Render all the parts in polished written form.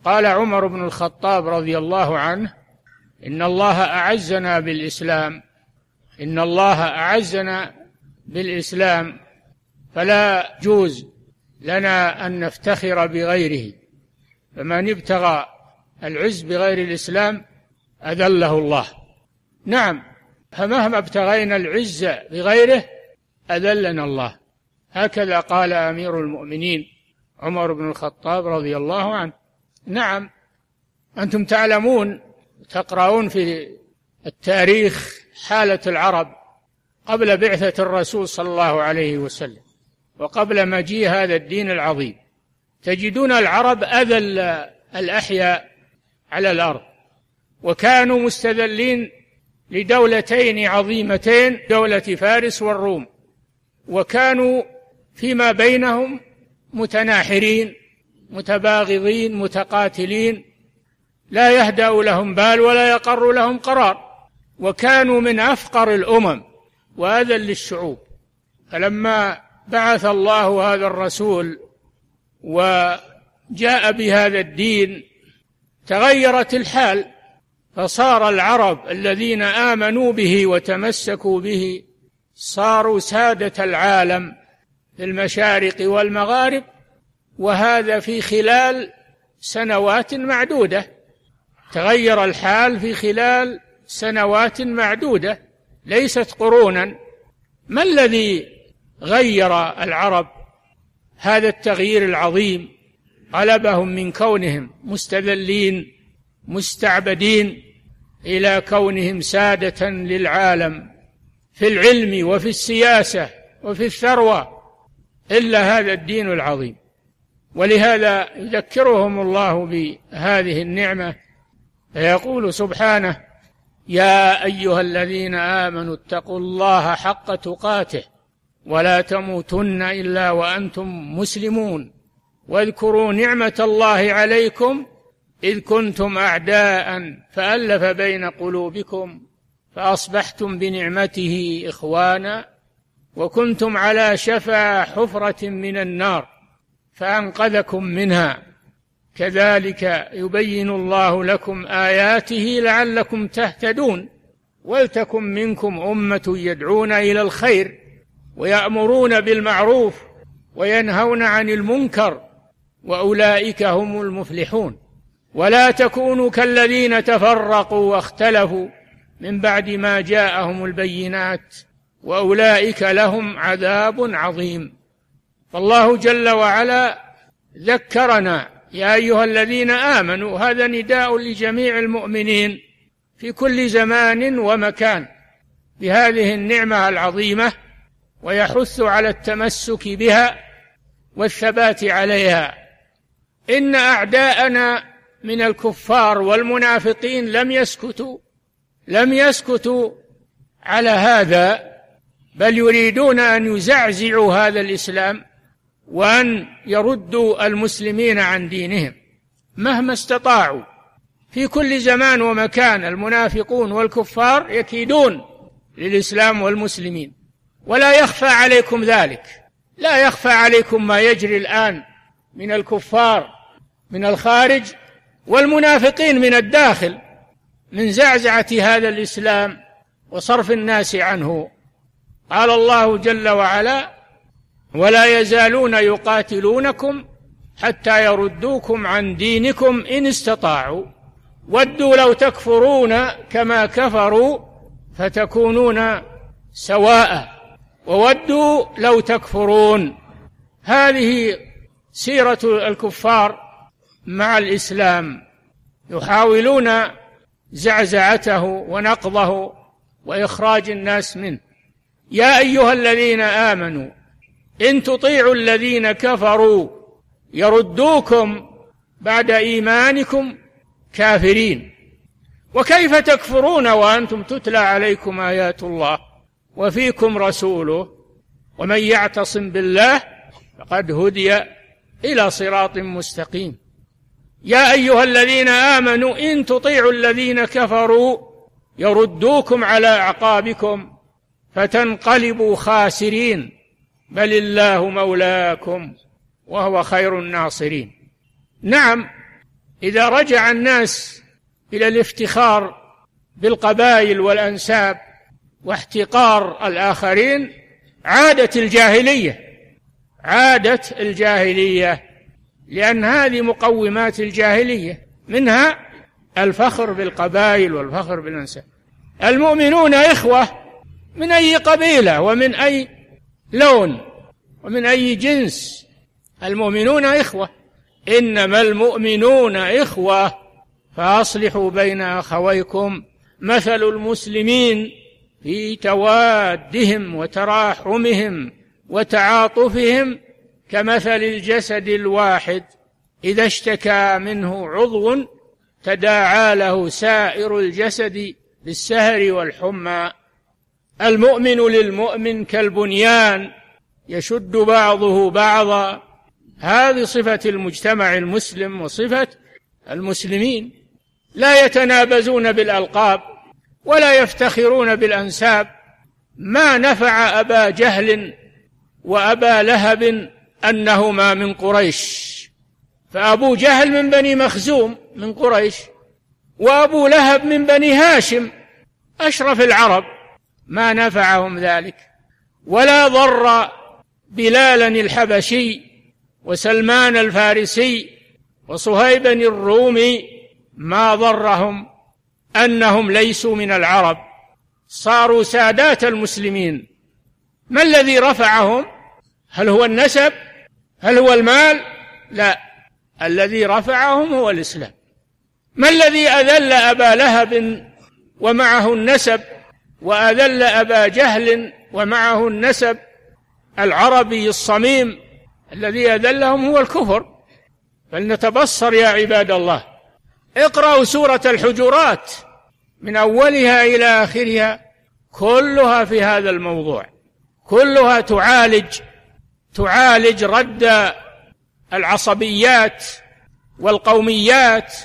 قال عمر بن الخطاب رضي الله عنه: إن الله أعزنا بالإسلام، إن الله أعزنا بالإسلام، فلا يجوز لنا أن نفتخر بغيره، فمن ابتغى العز بغير الإسلام أذله الله. نعم، فمهما ابتغينا العز بغيره أذلنا الله. هكذا قال أمير المؤمنين عمر بن الخطاب رضي الله عنه. نعم، أنتم تعلمون، تقرؤون في التاريخ حالة العرب قبل بعثة الرسول صلى الله عليه وسلم وقبل مجيء هذا الدين العظيم. تجدون العرب أذل الأحياء على الأرض، وكانوا مستذلين لدولتين عظيمتين، دولة فارس والروم، وكانوا فيما بينهم متناحرين متباغضين متقاتلين، لا يهدأ لهم بال ولا يقر لهم قرار، وكانوا من أفقر الأمم وأذل للشعوب. فلما بعث الله هذا الرسول وجاء بهذا الدين تغيرت الحال، فصار العرب الذين آمنوا به وتمسكوا به صاروا سادة العالم في المشارق والمغارب، وهذا في خلال سنوات معدودة. تغير الحال في خلال سنوات معدودة ليست قرونا. ما الذي غير العرب هذا التغيير العظيم؟ قلبهم من كونهم مستذلين مستعبدين إلى كونهم سادة للعالم في العلم وفي السياسة وفي الثروة، إلا هذا الدين العظيم. ولهذا يذكرهم الله بهذه النعمة فيقول سبحانه: يا أيها الذين آمنوا اتقوا الله حق تقاته ولا تموتن إلا وأنتم مسلمون واذكروا نعمة الله عليكم إذ كنتم أعداء فألف بين قلوبكم فأصبحتم بنعمته إخوانا وكنتم على شفا حفرة من النار فأنقذكم منها كذلك يبين الله لكم آياته لعلكم تهتدون ولتكن منكم أمة يدعون إلى الخير ويأمرون بالمعروف وينهون عن المنكر وأولئك هم المفلحون ولا تكونوا كالذين تفرقوا واختلفوا من بعد ما جاءهم البينات وأولئك لهم عذاب عظيم. فالله جل وعلا ذكرنا: يا أيها الذين آمنوا، هذا نداء لجميع المؤمنين في كل زمان ومكان بهذه النعمة العظيمة، ويحث على التمسك بها والثبات عليها. إن أعداءنا من الكفار والمنافقين لم يسكتوا على هذا، بل يريدون أن يزعزعوا هذا الإسلام وأن يردوا المسلمين عن دينهم مهما استطاعوا. في كل زمان ومكان المنافقون والكفار يكيدون للإسلام والمسلمين، ولا يخفى عليكم ذلك. لا يخفى عليكم ما يجري الآن من الكفار من الخارج والمنافقين من الداخل من زعزعة هذا الإسلام وصرف الناس عنه. قال الله جل وعلا: ولا يزالون يقاتلونكم حتى يردوكم عن دينكم إن استطاعوا ودوا لو تكفرون كما كفروا فتكونون سواء وودوا لو تكفرون. هذه سيرة الكفار مع الإسلام، يحاولون زعزعته ونقضه وإخراج الناس منه. يا أيها الذين آمنوا إن تطيعوا الذين كفروا يردوكم بعد إيمانكم كافرين وكيف تكفرون وأنتم تتلى عليكم آيات الله وفيكم رسوله ومن يعتصم بالله فقد هدي إلى صراط مستقيم. يا أيها الذين آمنوا إن تطيعوا الذين كفروا يردوكم على أعقابكم فتنقلبوا خاسرين بل الله مولاكم وهو خير الناصرين. نعم، إذا رجع الناس إلى الافتخار بالقبائل والأنساب واحتقار الآخرين عادت الجاهلية، لأن هذه مقومات الجاهلية، منها الفخر بالقبائل والفخر بالأنساب. المؤمنون إخوة من أي قبيلة ومن أي لون ومن أي جنس، المؤمنون إخوة، إنما المؤمنون إخوة فأصلحوا بين أخويكم، مثل المسلمين في توادهم وتراحمهم وتعاطفهم كمثل الجسد الواحد إذا اشتكى منه عضو تداعى له سائر الجسد بالسهر والحمى. المؤمن للمؤمن كالبنيان يشد بعضه بعضا. هذه صفة المجتمع المسلم وصفة المسلمين، لا يتنابزون بالألقاب ولا يفتخرون بالأنساب. ما نفع أبا جهل وأبا لهب أنهما من قريش، فأبو جهل من بني مخزوم من قريش، وأبو لهب من بني هاشم أشرف العرب، ما نفعهم ذلك. ولا ضر بلالا الحبشي وسلمان الفارسي وصهيبا الرومي، ما ضرهم أنهم ليسوا من العرب، صاروا سادات المسلمين. ما الذي رفعهم؟ هل هو النسب؟ هل هو المال؟ لا، الذي رفعهم هو الإسلام. ما الذي أذل أبا لهب ومعه النسب وأذل أبا جهل ومعه النسب العربي الصميم؟ الذي أذلهم هو الكفر. فلنتبصر يا عباد الله. اقرأوا سورة الحجرات من أولها إلى آخرها، كلها في هذا الموضوع، كلها تعالج رد العصبيات والقوميات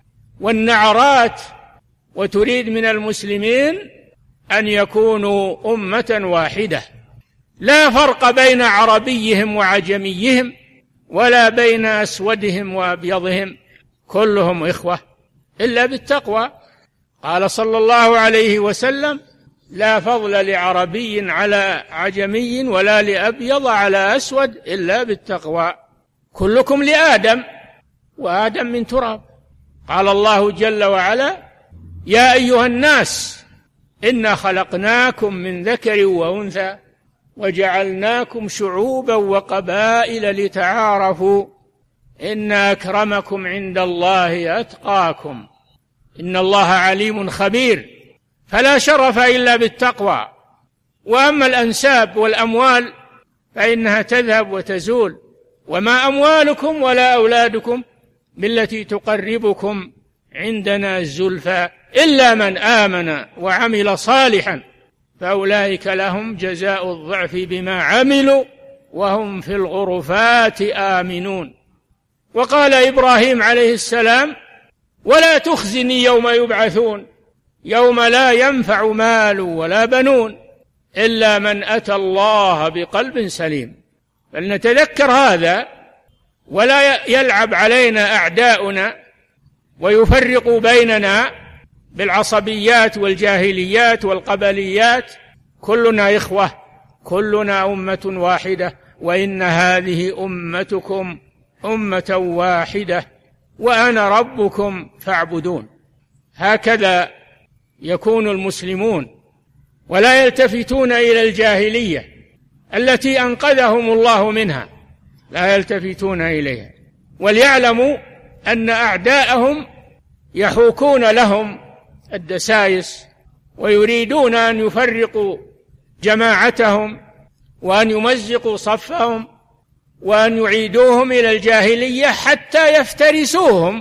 والنعرات، وتريد من المسلمين أن يكونوا أمة واحدة، لا فرق بين عربيهم وعجميهم ولا بين أسودهم وأبيضهم، كلهم إخوة إلا بالتقوى. قال صلى الله عليه وسلم: لا فضل لعربي على عجمي ولا لأبيض على أسود إلا بالتقوى. كلكم لآدم وآدم من تراب. قال الله جل وعلا: يا أيها الناس إنا خلقناكم من ذكر وأنثى وجعلناكم شعوبا وقبائل لتعارفوا إن أكرمكم عند الله أتقاكم إن الله عليم خبير. فلا شرف إلا بالتقوى. وأما الأنساب والأموال فإنها تذهب وتزول، وما أموالكم ولا أولادكم بالتي تقربكم عندنا الزلفى إلا من آمن وعمل صالحا فأولئك لهم جزاء الضعف بما عملوا وهم في الغرفات آمنون. وقال إبراهيم عليه السلام: ولا تخزني يوم يبعثون يوم لا ينفع مال ولا بنون إلا من أتى الله بقلب سليم. فلنتذكر هذا ولا يلعب علينا أعداؤنا ويفرقوا بيننا بالعصبيات والجاهليات والقبليات. كلنا إخوة، كلنا أمة واحدة، وإن هذه أمتكم أمة واحدة وأنا ربكم فاعبدون. هكذا يكون المسلمون، ولا يلتفتون إلى الجاهلية التي أنقذهم الله منها، لا يلتفتون إليها. وليعلموا أن أعداءهم يحوكون لهم الدسائس ويريدون أن يفرقوا جماعتهم وأن يمزقوا صفهم وأن يعيدوهم إلى الجاهلية حتى يفترسوهم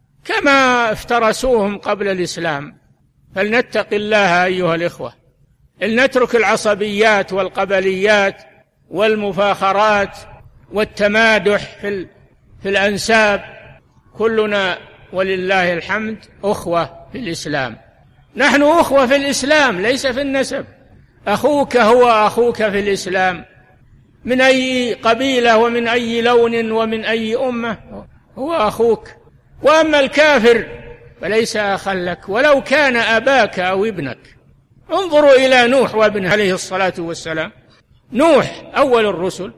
كما افترسوهم قبل الإسلام. فلنتق الله أيها الإخوة، لنترك العصبيات والقبليات والمفاخرات والتمادح في الأنساب. كلنا ولله الحمد أخوة في الإسلام. نحن أخوة في الإسلام ليس في النسب. أخوك هو أخوك في الإسلام، من أي قبيلة ومن أي لون ومن أي أمة هو أخوك. وأما الكافر فليس أخا لك ولو كان أباك أو ابنك. انظروا إلى نوح وابنه عليه الصلاة والسلام. نوح أول الرسل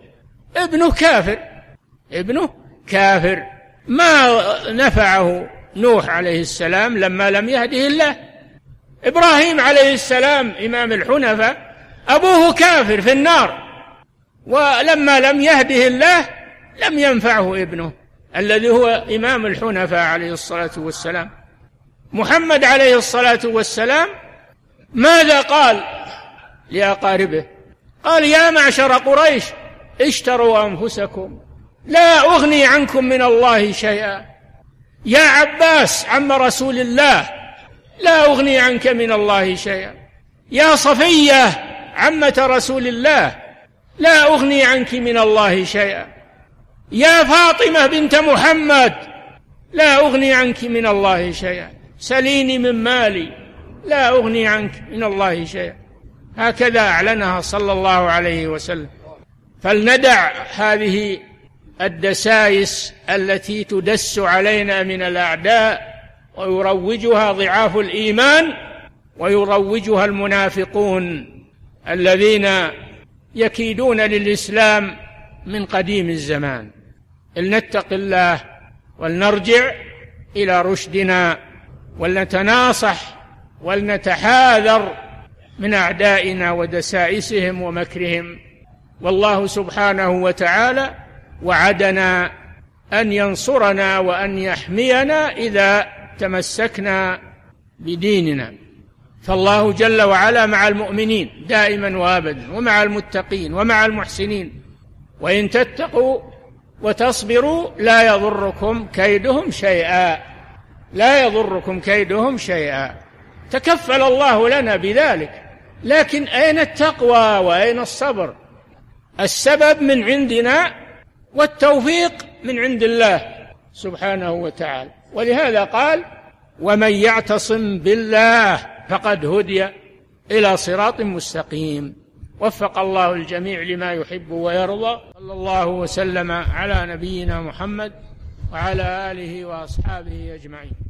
ابنه كافر ما نفعه نوح عليه السلام لما لم يهده الله. إبراهيم عليه السلام إمام الحنفاء أبوه كافر في النار، ولما لم يهده الله لم ينفعه ابنه الذي هو إمام الحنفاء عليه الصلاة والسلام. محمد عليه الصلاة والسلام ماذا قال لأقاربه؟ قال: يا معشر قريش اشتروا أنفسكم لا أغني عنكم من الله شيئا. يا عباس عم رسول الله لا أغني عنك من الله شيئا. يا صفية عمة رسول الله لا أغني عنك من الله شيئا. يا فاطمة بنت محمد لا أغني عنك من الله شيئا. سليني من مالي لا أغني عنك من الله شيئا. هكذا أعلنها صلى الله عليه وسلم. فلندع هذه الدسائس التي تدس علينا من الأعداء ويروجها ضعاف الإيمان ويروجها المنافقون الذين يكيدون للإسلام من قديم الزمان. لنتق الله ولنرجع إلى رشدنا ولنتناصح ولنتحاذر من أعدائنا ودسائسهم ومكرهم. والله سبحانه وتعالى وعدنا أن ينصرنا وأن يحمينا إذا تمسكنا بديننا. فالله جل وعلا مع المؤمنين دائما وابدا، ومع المتقين ومع المحسنين، وإن تتقوا وتصبروا لا يضركم كيدهم شيئا. تكفل الله لنا بذلك. لكن أين التقوى وأين الصبر؟ السبب من عندنا والتوفيق من عند الله سبحانه وتعالى. ولهذا قال: ومن يعتصم بالله فقد هدي إلى صراط مستقيم. وفق الله الجميع لما يحب ويرضى. صلى الله وسلم على نبينا محمد وعلى آله وأصحابه أجمعين.